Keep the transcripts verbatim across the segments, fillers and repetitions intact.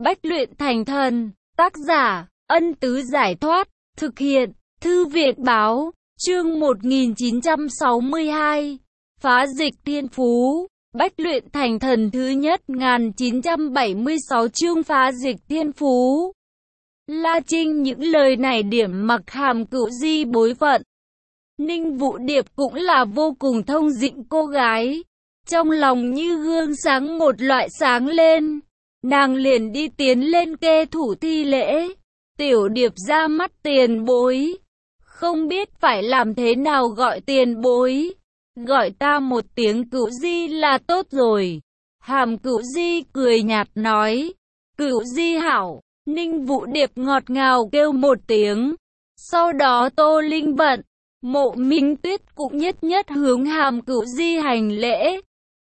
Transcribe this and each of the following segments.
bách luyện thành thần. Tác giả, Ân Tứ Giải Thoát. Thực hiện, Thư viện Báo. Chương một nghìn chín trăm sáu mươi hai. Phá dịch thiên phú. Bách luyện thành thần thứ nhất một nghìn chín trăm bảy mươi sáu chương phá dịch thiên phú. La Trinh những lời này điểm mặc Hàm Cửu Di bối phận. Ninh Vũ Điệp cũng là vô cùng thông dĩnh cô gái. Trong lòng như gương sáng một loại sáng lên. Nàng liền đi tiến lên kê thủ thi lễ. Tiểu Điệp ra mắt tiền bối. Không biết phải làm thế nào gọi tiền bối. Gọi ta một tiếng Cửu Di là tốt rồi. Hàm Cửu Di cười nhạt nói. Cửu Di hảo. Ninh Vũ Điệp ngọt ngào kêu một tiếng. Sau đó Tô Linh Vận, Mộ Minh Tuyết cũng nhất nhất hướng Hàm Cửu Di hành lễ.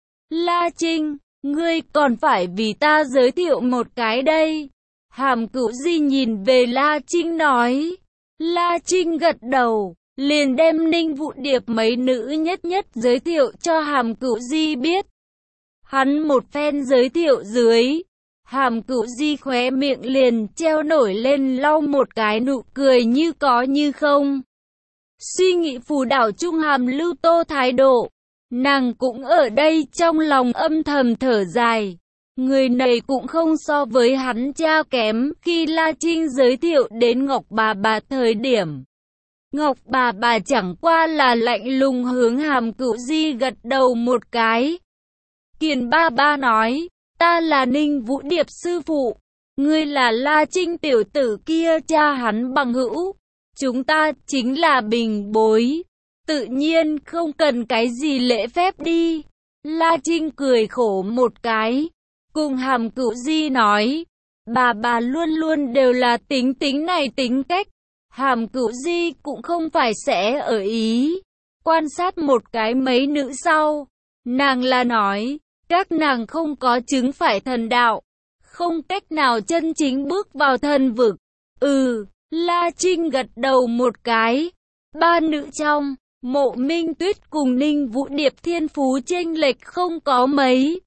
La Trinh, ngươi còn phải vì ta giới thiệu một cái đây. Hàm Cửu Di nhìn về La Trinh nói. La Trinh gật đầu, liền đem Ninh Vũ Điệp mấy nữ nhất nhất giới thiệu cho Hàm Cửu Di biết. Hắn một phen giới thiệu dưới, Hàm Cửu Di khóe miệng liền treo nổi lên lau một cái nụ cười như có như không. Suy nghĩ phù đảo trung Hàm Lưu Tô thái độ, nàng cũng ở đây trong lòng âm thầm thở dài. Người này cũng không so với hắn cha kém. Khi La Trinh giới thiệu đến Ngọc bà bà thời điểm, Ngọc bà bà chẳng qua là lạnh lùng hướng Hàm Cửu Di gật đầu một cái. Kiền ba ba nói, ta là Ninh Vũ Điệp sư phụ, ngươi là La Trinh tiểu tử kia cha hắn bằng hữu, chúng ta chính là bình bối, tự nhiên không cần cái gì lễ phép đi. La Trinh cười khổ một cái, cùng Hàm Cửu Di nói, bà bà luôn luôn đều là tính tính này tính cách. Hàm Cửu Di cũng không phải sẽ ở ý. Quan sát một cái mấy nữ sau, nàng là nói, các nàng không có chứng phải thần đạo, không cách nào chân chính bước vào thần vực. Ừ, La Trinh gật đầu một cái. Ba nữ trong, Mộ Minh Tuyết cùng Ninh Vũ Điệp thiên phú chênh lệch không có mấy.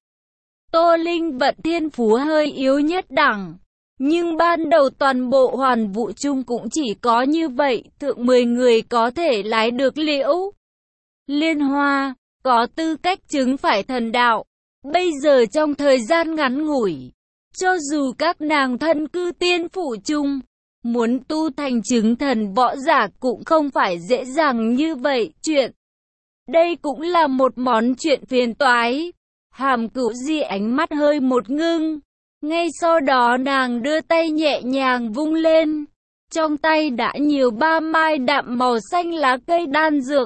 Tô Linh Vận thiên phú hơi yếu nhất đẳng. Nhưng ban đầu toàn bộ Hoàn Vũ Trung cũng chỉ có như vậy, thượng mười người có thể lái được Liễu Liên Hoa, có tư cách chứng phải thần đạo. Bây giờ trong thời gian ngắn ngủi, cho dù các nàng thân cư tiên phủ chung, muốn tu thành chứng thần võ giả cũng không phải dễ dàng như vậy. Chuyện đây cũng là một món chuyện phiền toái. Hàm Cửu Di ánh mắt hơi một ngưng. Ngay sau đó nàng đưa tay nhẹ nhàng vung lên. Trong tay đã nhiều ba mai đạm màu xanh lá cây đan dược.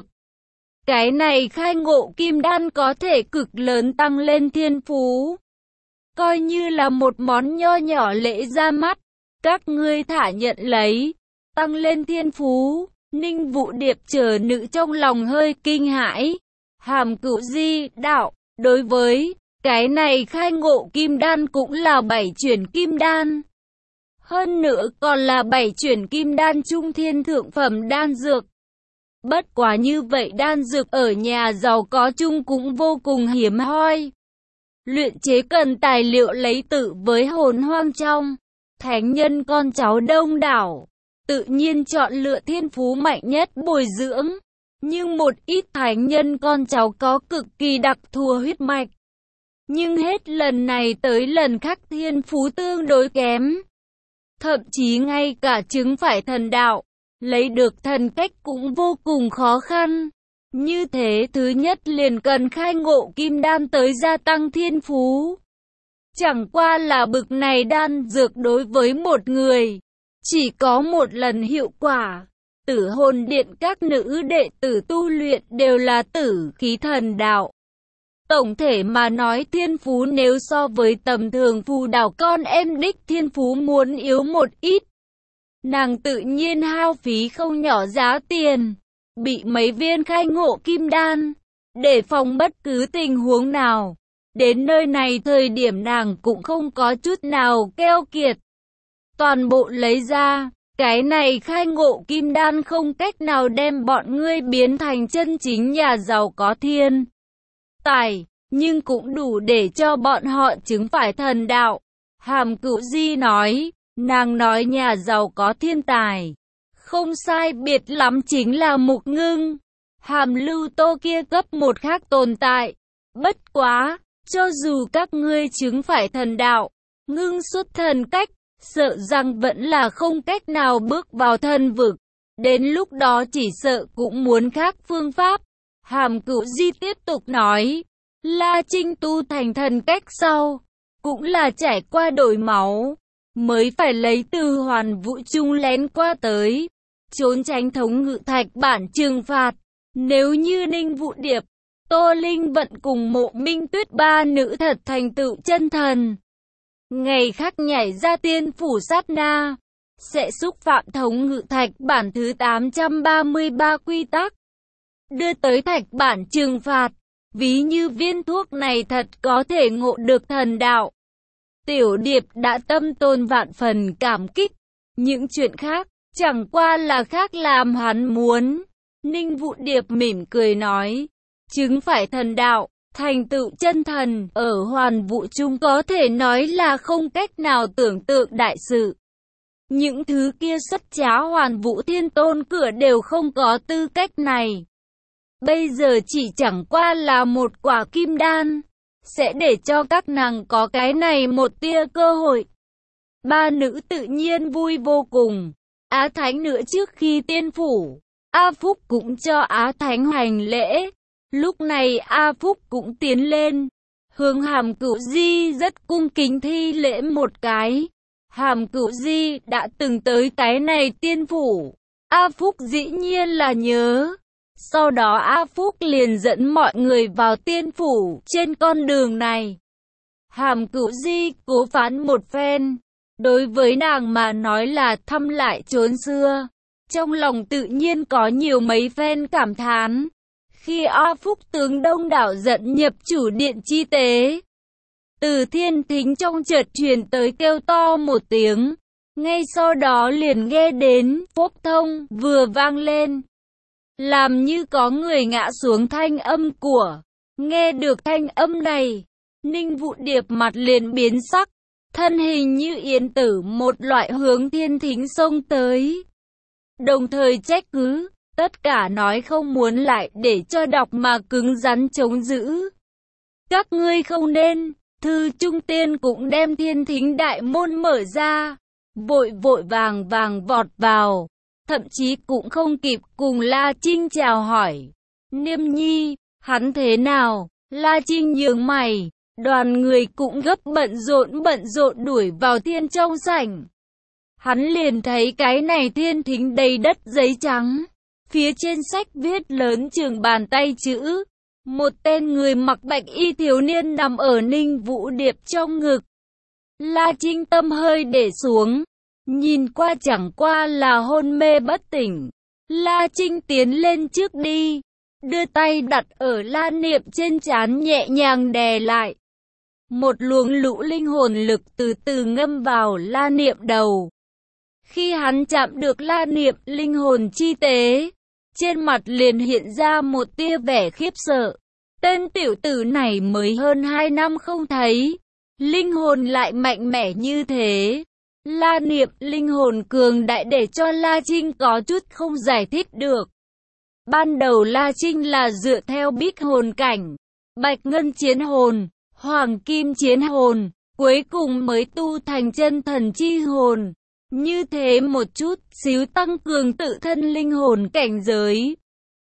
Cái này khai ngộ kim đan có thể cực lớn tăng lên thiên phú. Coi như là một món nho nhỏ lễ ra mắt. Các ngươi thả nhận lấy. Tăng lên thiên phú. Ninh Vũ Điệp chờ nữ trong lòng hơi kinh hãi. Hàm Cửu Di đạo, đối với cái này khai ngộ kim đan cũng là bảy chuyển kim đan. Hơn nữa còn là bảy chuyển kim đan trung thiên thượng phẩm đan dược. Bất quá như vậy đan dược ở nhà giàu có chung cũng vô cùng hiếm hoi. Luyện chế cần tài liệu lấy tự với hồn hoang trong. Thánh nhân con cháu đông đảo. Tự nhiên chọn lựa thiên phú mạnh nhất bồi dưỡng. Nhưng một ít thánh nhân con cháu có cực kỳ đặc thù huyết mạch. Nhưng hết lần này tới lần khác thiên phú tương đối kém. Thậm chí ngay cả chứng phải thần đạo, lấy được thần cách cũng vô cùng khó khăn. Như thế thứ nhất liền cần khai ngộ kim đan tới gia tăng thiên phú. Chẳng qua là bực này đan dược đối với một người, chỉ có một lần hiệu quả. Tử Hồn Điện các nữ đệ tử tu luyện đều là tử khí thần đạo. Tổng thể mà nói thiên phú nếu so với tầm thường phù đảo con em đích thiên phú muốn yếu một ít. Nàng tự nhiên hao phí không nhỏ giá tiền, bị mấy viên khai ngộ kim đan, để phòng bất cứ tình huống nào. Đến nơi này thời điểm nàng cũng không có chút nào keo kiệt. Toàn bộ lấy ra, cái này khai ngộ kim đan không cách nào đem bọn ngươi biến thành chân chính nhà giàu có thiên tài, nhưng cũng đủ để cho bọn họ chứng phải thần đạo. Hàm Cửu Di nói, nàng nói nhà giàu có thiên tài. Không sai biệt lắm chính là Mục Ngưng. Hàm Lưu Tô kia cấp một khác tồn tại. Bất quá, cho dù các ngươi chứng phải thần đạo, ngưng xuất thần cách, sợ rằng vẫn là không cách nào bước vào thần vực. Đến lúc đó chỉ sợ cũng muốn khác phương pháp. Hàm Cửu Di tiếp tục nói, La Trinh tu thành thần cách sau, cũng là trải qua đổi máu, mới phải lấy từ hoàn vũ trung lén qua tới, trốn tránh thống ngự thạch bản trừng phạt. Nếu như Ninh Vũ Điệp, Tô Linh Vận cùng Mộ Minh Tuyết ba nữ thật thành tựu chân thần, ngày khác nhảy ra tiên phủ sát na, sẽ xúc phạm thống ngự thạch bản thứ tám trăm ba mươi ba quy tắc, đưa tới thạch bản trừng phạt. Ví như viên thuốc này thật có thể ngộ được thần đạo. Tiểu Điệp đã tâm tôn vạn phần cảm kích. Những chuyện khác, chẳng qua là khác làm hắn muốn. Ninh Vũ Điệp mỉm cười nói, chứng phải thần đạo, thành tựu chân thần, ở hoàn vũ trung có thể nói là không cách nào tưởng tượng đại sự. Những thứ kia xuất trá hoàn vũ thiên tôn cửa đều không có tư cách này. Bây giờ chỉ chẳng qua là một quả kim đan, sẽ để cho các nàng có cái này một tia cơ hội. Ba nữ tự nhiên vui vô cùng. Á Thánh nữa trước khi tiên phủ, A Phúc cũng cho Á Thánh hành lễ. Lúc này A Phúc cũng tiến lên, hướng Hàm Cửu Di rất cung kính thi lễ một cái. Hàm Cửu Di đã từng tới cái này tiên phủ, A Phúc dĩ nhiên là nhớ. Sau đó A Phúc liền dẫn mọi người vào tiên phủ. Trên con đường này, Hàm Cửu Di cố phán một phen, đối với nàng mà nói là thăm lại chốn xưa. Trong lòng tự nhiên có nhiều mấy phen cảm thán. Khi A Phúc tướng đông đảo dẫn nhập chủ điện chi tế, từ thiên thính trong chợt truyền tới kêu to một tiếng. Ngay sau đó liền nghe đến phốc thông vừa vang lên, làm như có người ngã xuống thanh âm của. Nghe được thanh âm này, Ninh Vũ Điệp mặt liền biến sắc, thân hình như yến tử một loại hướng thiên thính xông tới. Đồng thời trách cứ, tất cả nói không muốn lại để cho đọc mà cứng rắn chống giữ. Các ngươi không nên, Thư Trung Tiên cũng đem thiên thính đại môn mở ra, vội vội vàng vàng vọt vào. Thậm chí cũng không kịp cùng La Trinh chào hỏi. Niêm Nhi, hắn thế nào? La Trinh nhướng mày, đoàn người cũng gấp bận rộn bận rộn đuổi vào thiên trong sảnh. Hắn liền thấy cái này thiên thính đầy đất giấy trắng. Phía trên sách viết lớn chừng bàn tay chữ. Một tên người mặc bạch y thiếu niên nằm ở Ninh Vũ Điệp trong ngực. La Trinh tâm hơi để xuống. Nhìn qua chẳng qua là hôn mê bất tỉnh. La Trinh tiến lên trước đi, đưa tay đặt ở La Niệm trên trán nhẹ nhàng đè lại. Một luồng lũ linh hồn lực từ từ ngâm vào La Niệm đầu. Khi hắn chạm được La Niệm linh hồn chi tế, trên mặt liền hiện ra một tia vẻ khiếp sợ. Tên tiểu tử này mới hơn hai năm không thấy, linh hồn lại mạnh mẽ như thế. La Niệm linh hồn cường đại để cho La Trinh có chút không giải thích được. Ban đầu La Trinh là dựa theo Bích hồn cảnh, Bạch ngân chiến hồn, Hoàng kim chiến hồn, cuối cùng mới tu thành chân thần chi hồn. Như thế một chút xíu tăng cường tự thân linh hồn cảnh giới.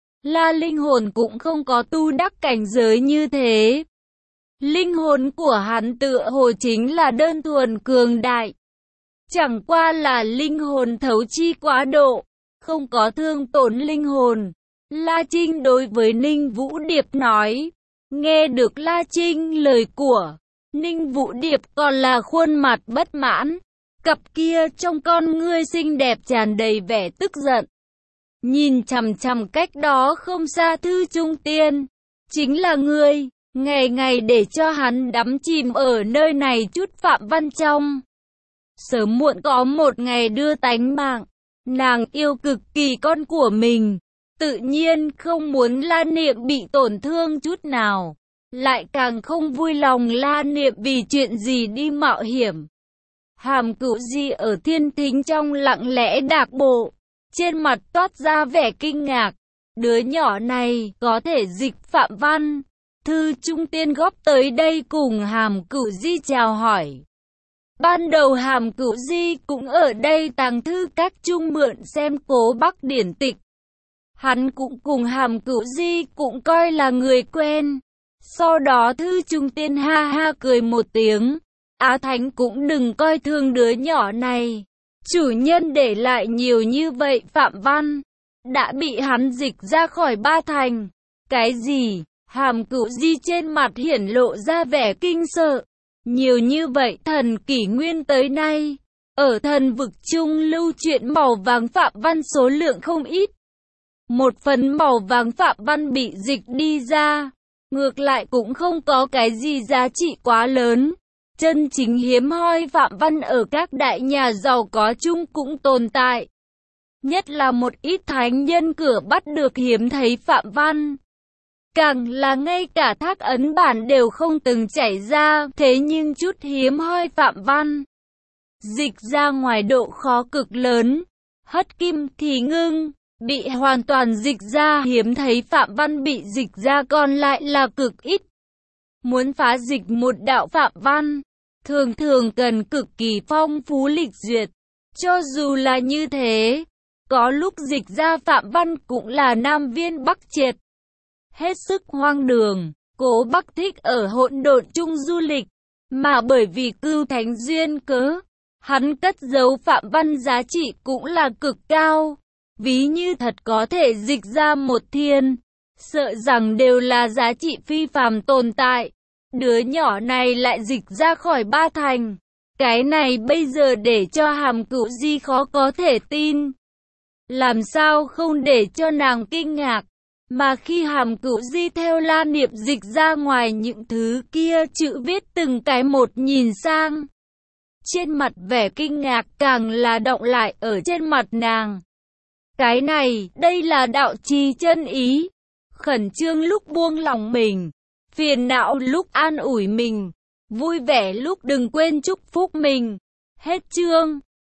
La linh hồn cũng không có tu đắc cảnh giới như thế. Linh hồn của hắn tựa hồ chính là đơn thuần cường đại. Chẳng qua là linh hồn thấu chi quá độ, không có thương tổn linh hồn. La Trinh đối với Ninh Vũ Điệp nói. Nghe được La Trinh lời của Ninh Vũ Điệp còn là khuôn mặt bất mãn. Cặp kia trong con ngươi xinh đẹp tràn đầy vẻ tức giận. Nhìn chằm chằm cách đó không xa Thư Trung Tiên. Chính là ngươi, ngày ngày để cho hắn đắm chìm ở nơi này chút phạm văn trong. Sớm muộn có một ngày đưa tánh mạng. Nàng yêu cực kỳ con của mình, tự nhiên không muốn La Niệm bị tổn thương chút nào. Lại càng không vui lòng La Niệm vì chuyện gì đi mạo hiểm. Hàm Cửu Di ở thiên thính trong lặng lẽ đạc bộ, trên mặt toát ra vẻ kinh ngạc. Đứa nhỏ này có thể dịch phạm văn. Thư Trung Tiên góp tới đây cùng Hàm Cửu Di chào hỏi. Ban đầu Hàm Cửu Di cũng ở đây tàng thư các Trung mượn xem Cố Bắc điển tịch. Hắn cũng cùng Hàm Cửu Di cũng coi là người quen. Sau đó Thư Trung Tiên ha ha cười một tiếng. Á Thánh cũng đừng coi thường đứa nhỏ này. Chủ nhân để lại nhiều như vậy phạm văn, đã bị hắn dịch ra khỏi ba thành. Cái gì? Hàm Cửu Di trên mặt hiển lộ ra vẻ kinh sợ. Nhiều như vậy thần kỷ nguyên tới nay, ở thần vực trung lưu truyện màu vàng phạm văn số lượng không ít. Một phần màu vàng phạm văn bị dịch đi ra, ngược lại cũng không có cái gì giá trị quá lớn. Chân chính hiếm hoi phạm văn ở các đại nhà giàu có chung cũng tồn tại. Nhất là một ít thánh nhân cửa bắt được hiếm thấy phạm văn. Càng là ngay cả thác ấn bản đều không từng chảy ra, thế nhưng chút hiếm hoi phạm văn dịch ra ngoài độ khó cực lớn. Hất kim thì ngưng, bị hoàn toàn dịch ra hiếm thấy phạm văn bị dịch ra còn lại là cực ít. Muốn phá dịch một đạo phạm văn, thường thường cần cực kỳ phong phú lịch duyệt. Cho dù là như thế, có lúc dịch ra phạm văn cũng là Nam Viên Bắc Triệt. Hết sức hoang đường. Cố Bắc thích ở hỗn độn chung du lịch, mà bởi vì Cưu Thánh duyên cớ, hắn cất giấu phạm văn giá trị cũng là cực cao. Ví như thật có thể dịch ra một thiên, sợ rằng đều là giá trị phi phàm tồn tại. Đứa nhỏ này lại dịch ra khỏi ba thành. Cái này bây giờ để cho Hàm Cửu Di khó có thể tin. Làm sao không để cho nàng kinh ngạc. Mà khi Hàm Cửu Di theo La Niệm dịch ra ngoài những thứ kia chữ viết từng cái một nhìn sang, trên mặt vẻ kinh ngạc càng là đọng lại ở trên mặt nàng. Cái này, đây là đạo trì chân ý. Khẩn trương lúc buông lòng mình, phiền não lúc an ủi mình, vui vẻ lúc đừng quên chúc phúc mình. Hết chương.